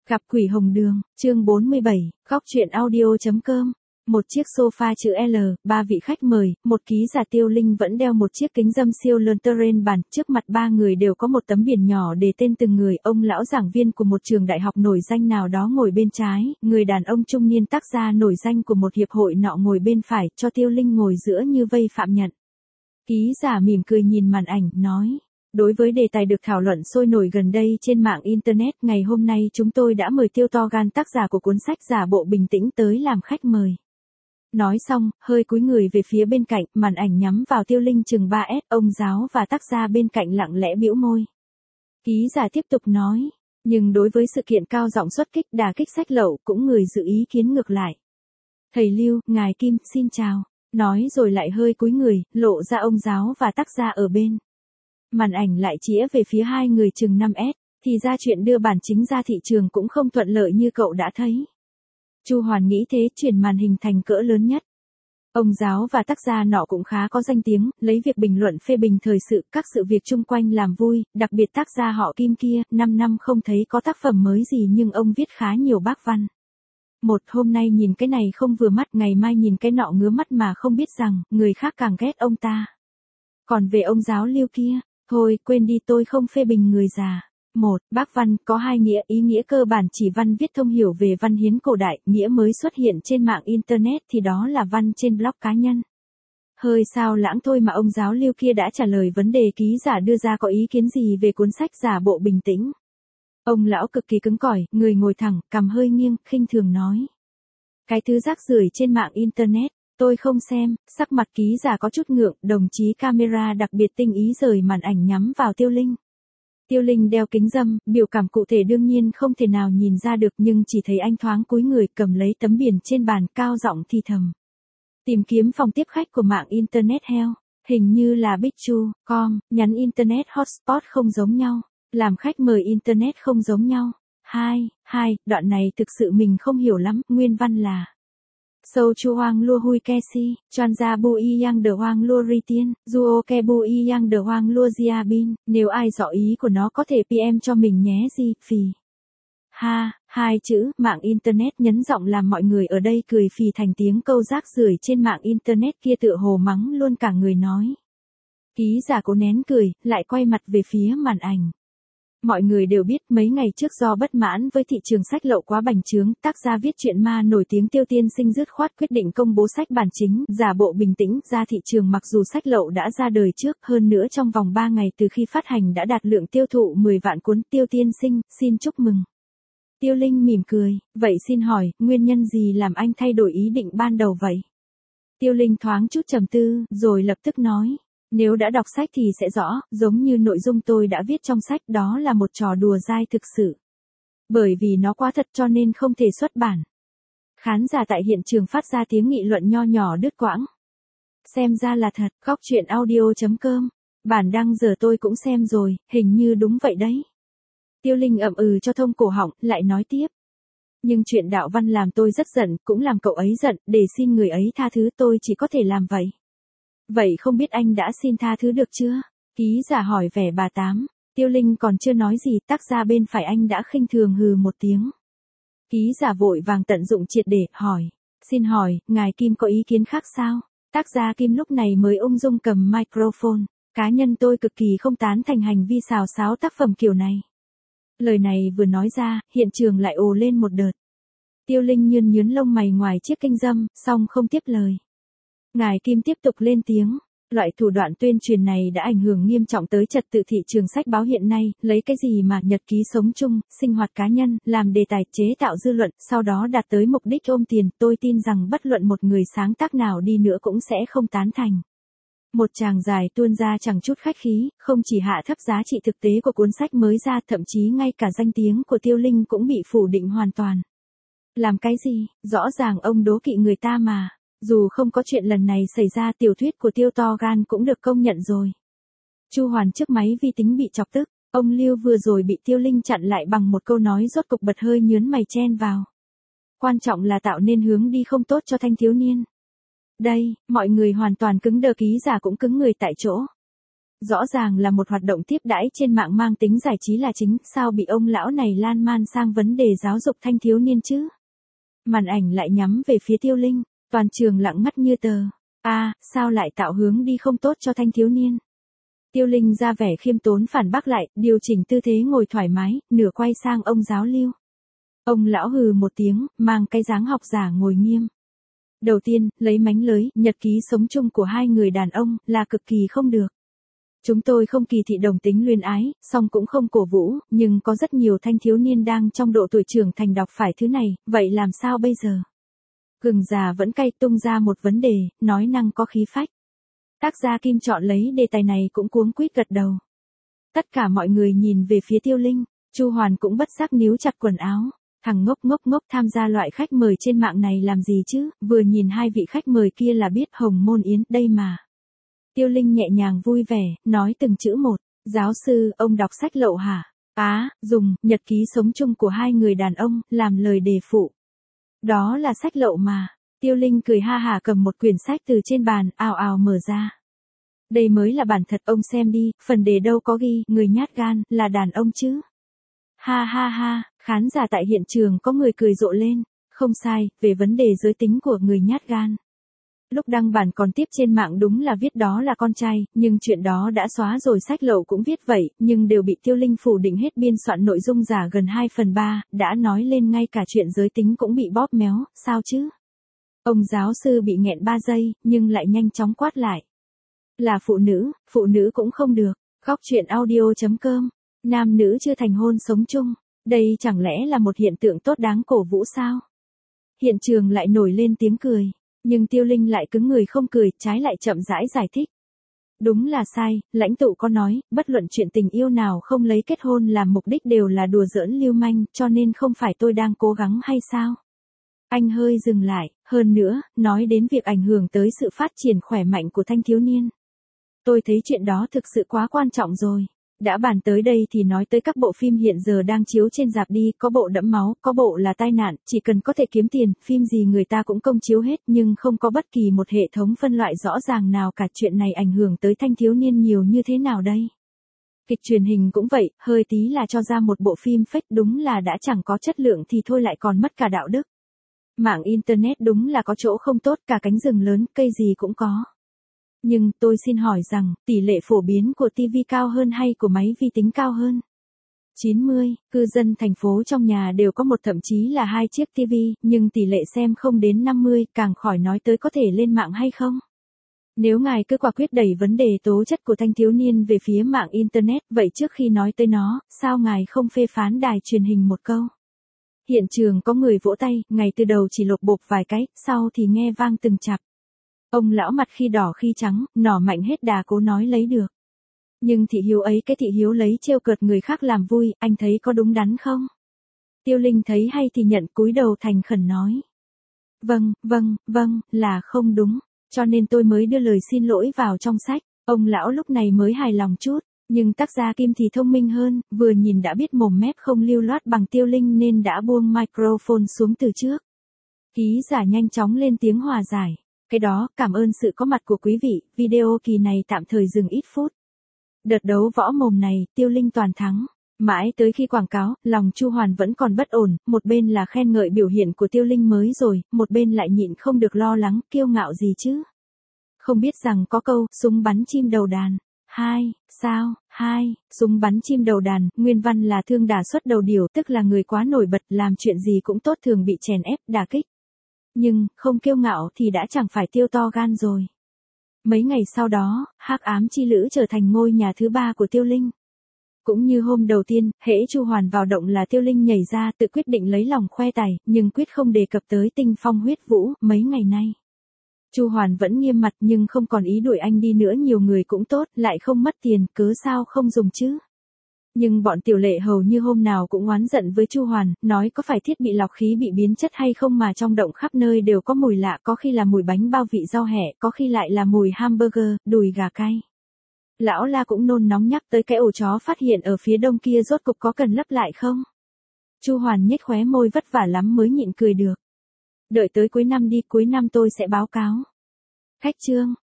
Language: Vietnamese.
Gặp quỷ hồng đường, chương 47, góc truyện audio.com. Một chiếc sofa chữ L, 3 vị khách mời, một ký giả Tiêu Linh vẫn đeo một chiếc kính râm siêu lớn terrain bàn, trước mặt ba người đều có một tấm biển nhỏ đề tên từng người, ông lão giảng viên của một trường đại học nổi danh nào đó ngồi bên trái, người đàn ông trung niên tác gia nổi danh của một hiệp hội nọ ngồi bên phải, cho Tiêu Linh ngồi giữa như vây phạm nhận. Ký giả mỉm cười nhìn màn ảnh, nói. Đối với đề tài được thảo luận sôi nổi gần đây trên mạng Internet, ngày hôm nay chúng tôi đã mời Tiêu Torgan, tác giả của cuốn sách Giả bộ bình tĩnh tới làm khách mời. Nói xong, hơi cúi người về phía bên cạnh, màn ảnh nhắm vào Tiêu Linh chừng 3S, ông giáo và tác gia bên cạnh lặng lẽ bĩu môi. Ký giả tiếp tục nói, nhưng đối với sự kiện cao giọng xuất kích đả kích sách lậu, cũng người dự ý kiến ngược lại. Thầy Lưu, ngài Kim, xin chào. Nói rồi lại hơi cúi người, lộ ra ông giáo và tác gia ở bên. Màn ảnh lại chĩa về phía hai người chừng 5S, thì ra chuyện đưa bản chính ra thị trường cũng không thuận lợi như cậu đã thấy. Chu Hoàn nghĩ thế, chuyển màn hình thành cỡ lớn nhất. Ông giáo và tác gia nọ cũng khá có danh tiếng, lấy việc bình luận phê bình thời sự, các sự việc chung quanh làm vui, đặc biệt tác gia họ Kim kia, 5 năm không thấy có tác phẩm mới gì nhưng ông viết khá nhiều bác văn. Một hôm nay nhìn cái này không vừa mắt, ngày mai nhìn cái nọ ngứa mắt mà không biết rằng, người khác càng ghét ông ta. Còn về ông giáo Lưu kia, thôi, quên đi, tôi không phê bình người già. Một, bác văn, có hai nghĩa, ý nghĩa cơ bản chỉ văn viết thông hiểu về văn hiến cổ đại, nghĩa mới xuất hiện trên mạng Internet thì đó là văn trên blog cá nhân. Hơi sao lãng thôi mà ông giáo Lưu kia đã trả lời vấn đề ký giả đưa ra có ý kiến gì về cuốn sách Giả bộ bình tĩnh. Ông lão cực kỳ cứng cỏi, người ngồi thẳng, cằm hơi nghiêng, khinh thường nói. Cái thứ rác rưởi trên mạng Internet. Tôi không xem, sắc mặt ký giả có chút ngượng, đồng chí camera đặc biệt tinh ý rời màn ảnh nhắm vào Tiêu Linh. Tiêu Linh đeo kính râm, biểu cảm cụ thể đương nhiên không thể nào nhìn ra được nhưng chỉ thấy anh thoáng cúi người cầm lấy tấm biển trên bàn cao giọng thì thầm. Tìm kiếm phòng tiếp khách của mạng Internet heo, hình như là Bichu.com, nhắn Internet hotspot không giống nhau, làm khách mời Internet không giống nhau. Đoạn này thực sự mình không hiểu lắm, nguyên văn là. Sâu chu hoang lua hui ke si, choan ra bu y yang de hoang lua ri tiên, duo ke bu y yang de hoang lua zia bin, nếu ai rõ ý của nó có thể PM cho mình nhé gì, phì. Hai chữ, mạng Internet nhấn giọng làm mọi người ở đây cười phì thành tiếng câu rác rưởi trên mạng Internet kia tựa hồ mắng luôn cả người nói. Ký giả cố nén cười, lại quay mặt về phía màn ảnh. Mọi người đều biết mấy ngày trước do bất mãn với thị trường sách lậu quá bành trướng, tác gia viết truyện ma nổi tiếng Tiêu Tiên Sinh dứt khoát quyết định công bố sách bản chính, Giả bộ bình tĩnh ra thị trường mặc dù sách lậu đã ra đời trước, hơn nữa trong vòng 3 ngày từ khi phát hành đã đạt lượng tiêu thụ 10 vạn cuốn. Tiêu Tiên Sinh, xin chúc mừng. Tiêu Linh mỉm cười, vậy xin hỏi, nguyên nhân gì làm anh thay đổi ý định ban đầu vậy? Tiêu Linh thoáng chút trầm tư, rồi lập tức nói. Nếu đã đọc sách thì sẽ rõ, giống như nội dung tôi đã viết trong sách, đó là một trò đùa dai thực sự. Bởi vì nó quá thật cho nên không thể xuất bản. Khán giả tại hiện trường phát ra tiếng nghị luận nho nhỏ đứt quãng. Xem ra là thật, góc truyện audio.com. Bản đăng giờ tôi cũng xem rồi, hình như đúng vậy đấy. Tiêu Linh ậm ừ cho thông cổ họng, lại nói tiếp. Nhưng chuyện đạo văn làm tôi rất giận, cũng làm cậu ấy giận, để xin người ấy tha thứ tôi chỉ có thể làm vậy. Vậy không biết anh đã xin tha thứ được chưa? Ký giả hỏi vẻ bà Tám. Tiêu Linh còn chưa nói gì, tác gia bên phải anh đã khinh thường hừ một tiếng. Ký giả vội vàng tận dụng triệt để, hỏi. Xin hỏi, ngài Kim có ý kiến khác sao? Tác gia Kim lúc này mới ung dung cầm microphone. Cá nhân tôi cực kỳ không tán thành hành vi xào xáo tác phẩm kiểu này. Lời này vừa nói ra, hiện trường lại ồ lên một đợt. Tiêu Linh nhướn lông mày ngoài chiếc kính râm, xong không tiếp lời. Ngài Kim tiếp tục lên tiếng, loại thủ đoạn tuyên truyền này đã ảnh hưởng nghiêm trọng tới trật tự thị trường sách báo hiện nay, lấy cái gì mà nhật ký sống chung, sinh hoạt cá nhân, làm đề tài chế tạo dư luận, sau đó đạt tới mục đích ôm tiền, tôi tin rằng bất luận một người sáng tác nào đi nữa cũng sẽ không tán thành. Một tràng dài tuôn ra chẳng chút khách khí, không chỉ hạ thấp giá trị thực tế của cuốn sách mới ra, thậm chí ngay cả danh tiếng của Tiêu Linh cũng bị phủ định hoàn toàn. Làm cái gì, rõ ràng ông đố kỵ người ta mà. Dù không có chuyện lần này xảy ra, tiểu thuyết của Tiêu Torgan cũng được công nhận rồi. Chu Hoàn trước máy vi tính bị chọc tức, ông Lưu vừa rồi bị Tiêu Linh chặn lại bằng một câu nói rốt cục bật hơi nhớn mày chen vào. Quan trọng là tạo nên hướng đi không tốt cho thanh thiếu niên. Đây, mọi người hoàn toàn cứng đờ, ký giả cũng cứng người tại chỗ. Rõ ràng là một hoạt động tiếp đãi trên mạng mang tính giải trí là chính, sao bị ông lão này lan man sang vấn đề giáo dục thanh thiếu niên chứ? Màn ảnh lại nhắm về phía Tiêu Linh, toàn trường lặng ngắt như tờ. Sao lại tạo hướng đi không tốt cho thanh thiếu niên? Tiêu Linh ra vẻ khiêm tốn phản bác lại, điều chỉnh tư thế ngồi thoải mái, nửa quay sang ông giáo lưu. Ông lão hừ một tiếng, mang cái dáng học giả ngồi nghiêm. Đầu tiên, lấy mánh lới, nhật ký sống chung của hai người đàn ông, là cực kỳ không được. Chúng tôi không kỳ thị đồng tính luyến ái, song cũng không cổ vũ, nhưng có rất nhiều thanh thiếu niên đang trong độ tuổi trưởng thành đọc phải thứ này, vậy làm sao bây giờ? Gừng già vẫn cay, tung ra một vấn đề, nói năng có khí phách. Tác gia Kim chọn lấy đề tài này cũng cuống quýt gật đầu. Tất cả mọi người nhìn về phía Tiêu Linh, Chu Hoàn cũng bất giác níu chặt quần áo. Thằng ngốc tham gia loại khách mời trên mạng này làm gì chứ, vừa nhìn hai vị khách mời kia là biết Hồng Môn Yến đây mà. Tiêu Linh nhẹ nhàng vui vẻ, nói từng chữ một, giáo sư, ông đọc sách lậu hả? Dùng, nhật ký sống chung của hai người đàn ông, làm lời đề phụ. Đó là sách lậu mà. Tiêu Linh cười ha hả cầm một quyển sách từ trên bàn, ào ào mở ra. Đây mới là bản thật, ông xem đi, phần đề đâu có ghi, người nhát gan, là đàn ông chứ. Ha, khán giả tại hiện trường có người cười rộ lên, không sai, về vấn đề giới tính của người nhát gan. Lúc đăng bản còn tiếp trên mạng đúng là viết đó là con trai, nhưng chuyện đó đã xóa rồi, sách lậu cũng viết vậy, nhưng đều bị Tiêu Linh phủ định hết, biên soạn nội dung giả gần 2/3, đã nói lên ngay cả chuyện giới tính cũng bị bóp méo, sao chứ? Ông giáo sư bị nghẹn 3 giây, nhưng lại nhanh chóng quát lại. Là phụ nữ cũng không được, Góc Chuyện Audio.com, nam nữ chưa thành hôn sống chung, đây chẳng lẽ là một hiện tượng tốt đáng cổ vũ sao? Hiện trường lại nổi lên tiếng cười. Nhưng Tiêu Linh lại cứng người không cười, trái lại chậm rãi giải thích. Đúng là sai, lãnh tụ có nói, bất luận chuyện tình yêu nào không lấy kết hôn làm mục đích đều là đùa giỡn lưu manh, cho nên không phải tôi đang cố gắng hay sao? Anh hơi dừng lại, hơn nữa, nói đến việc ảnh hưởng tới sự phát triển khỏe mạnh của thanh thiếu niên. Tôi thấy chuyện đó thực sự quá quan trọng rồi. Đã bàn tới đây thì nói tới các bộ phim hiện giờ đang chiếu trên rạp đi, có bộ đẫm máu, có bộ là tai nạn, chỉ cần có thể kiếm tiền, phim gì người ta cũng công chiếu hết, nhưng không có bất kỳ một hệ thống phân loại rõ ràng nào cả. Chuyện này ảnh hưởng tới thanh thiếu niên nhiều như thế nào đây? Kịch truyền hình cũng vậy, hơi tí là cho ra một bộ phim fake, đúng là đã chẳng có chất lượng thì thôi lại còn mất cả đạo đức. Mạng Internet đúng là có chỗ không tốt, cả cánh rừng lớn, cây gì cũng có. Nhưng tôi xin hỏi rằng, tỷ lệ phổ biến của TV cao hơn hay của máy vi tính cao hơn? 90, cư dân thành phố trong nhà đều có một, thậm chí là 2 chiếc TV, nhưng tỷ lệ xem không đến 50, càng khỏi nói tới có thể lên mạng hay không. Nếu ngài cứ quả quyết đẩy vấn đề tố chất của thanh thiếu niên về phía mạng Internet, vậy trước khi nói tới nó, sao ngài không phê phán đài truyền hình một câu? Hiện trường có người vỗ tay, ngay từ đầu chỉ lột bộp vài cái, sau thì nghe vang từng chặp. Ông lão mặt khi đỏ khi trắng, nỏ mạnh hết đà cố nói lấy được. Nhưng thị hiếu ấy, cái thị hiếu lấy trêu cợt người khác làm vui, anh thấy có đúng đắn không? Tiêu Linh thấy hay thì nhận, cúi đầu thành khẩn nói. Vâng, là không đúng, cho nên tôi mới đưa lời xin lỗi vào trong sách. Ông lão lúc này mới hài lòng chút, nhưng tác gia Kim thì thông minh hơn, vừa nhìn đã biết mồm mép không lưu loát bằng Tiêu Linh nên đã buông microphone xuống từ trước. Ký giả nhanh chóng lên tiếng hòa giải. Cái đó, cảm ơn sự có mặt của quý vị, video kỳ này tạm thời dừng ít phút. Đợt đấu võ mồm này, Tiêu Linh toàn thắng. Mãi tới khi quảng cáo, lòng Chu Hoàn vẫn còn bất ổn, một bên là khen ngợi biểu hiện của Tiêu Linh mới rồi, một bên lại nhịn không được lo lắng, kiêu ngạo gì chứ. Không biết rằng có câu, súng bắn chim đầu đàn. Súng bắn chim đầu đàn, nguyên văn là thương đả xuất đầu điều, tức là người quá nổi bật, làm chuyện gì cũng tốt thường bị chèn ép, đả kích. Nhưng, không kiêu ngạo thì đã chẳng phải tiêu to gan rồi. Mấy ngày sau đó, Hắc Ám Chi Lữ trở thành ngôi nhà thứ 3 của Tiêu Linh. Cũng như hôm đầu tiên, hễ Chu Hoàn vào động là Tiêu Linh nhảy ra tự quyết định lấy lòng khoe tài, nhưng quyết không đề cập tới Tinh Phong Huyết Vũ. Mấy ngày nay, Chu Hoàn vẫn nghiêm mặt nhưng không còn ý đuổi anh đi nữa, nhiều người cũng tốt, lại không mất tiền, cớ sao không dùng chứ. Nhưng bọn tiểu lệ hầu như hôm nào cũng oán giận với Chu Hoàn, nói có phải thiết bị lọc khí bị biến chất hay không mà trong động khắp nơi đều có mùi lạ, có khi là mùi bánh bao vị rau hẹ, có khi lại là mùi hamburger, đùi gà cay. Lão La cũng nôn nóng nhắc tới cái ổ chó phát hiện ở phía đông kia rốt cục có cần lấp lại không? Chu Hoàn nhếch khóe môi, vất vả lắm mới nhịn cười được. Đợi tới cuối năm đi, cuối năm tôi sẽ báo cáo. Khách trương,